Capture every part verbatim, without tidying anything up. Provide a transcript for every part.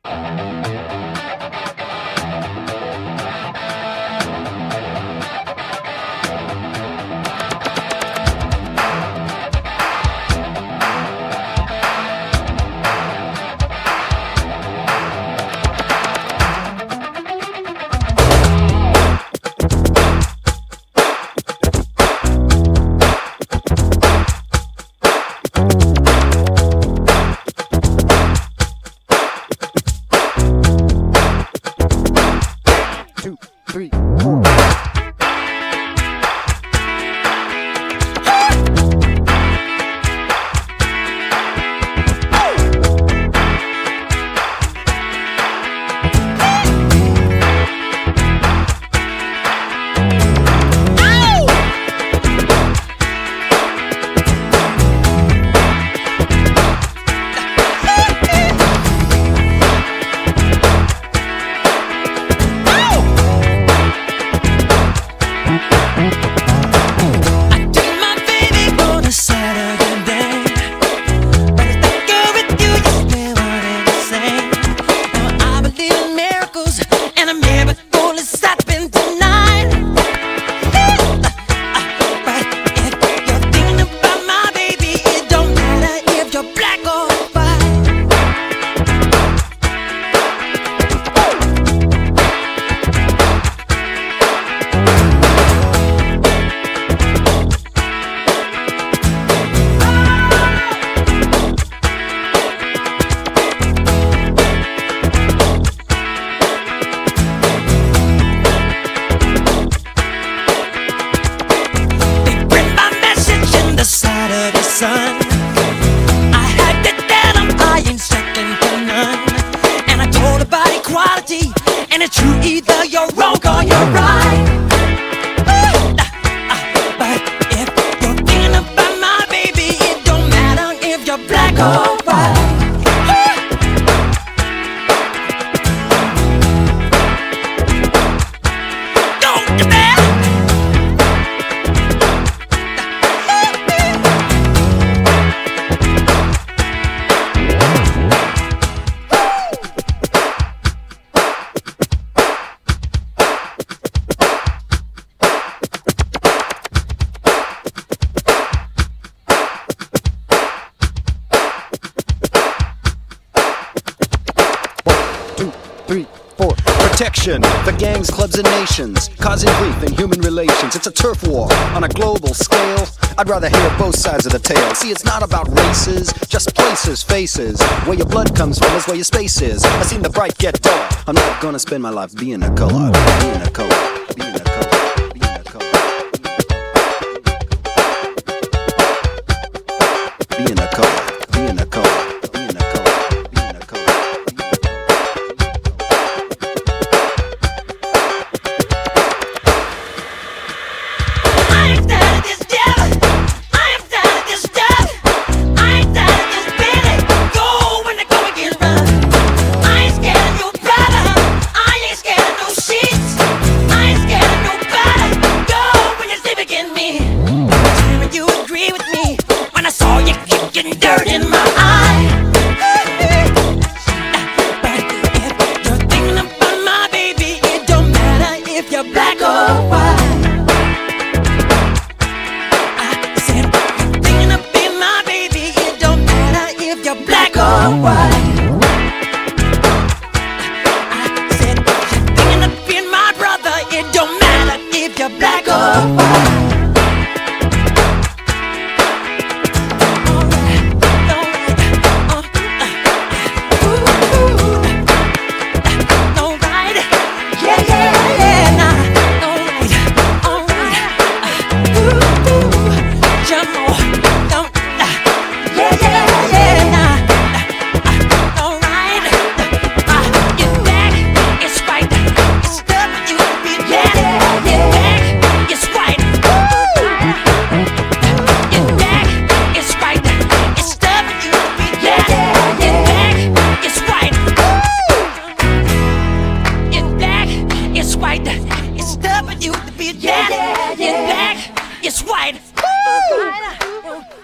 The gangs, clubs, and nations, causing grief in human relations. It's a turf war on a global scale. I'd rather hear both sides of the tale. See, it's not about races, just places, faces. Where your blood comes from is where your space is. I've seen the bright get dull. I'm not gonna spend my life being a color, being a color, being a color. Being a color, being a color.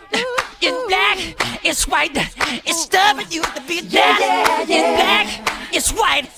It's white, it's stuff you to be black. It's black, is white.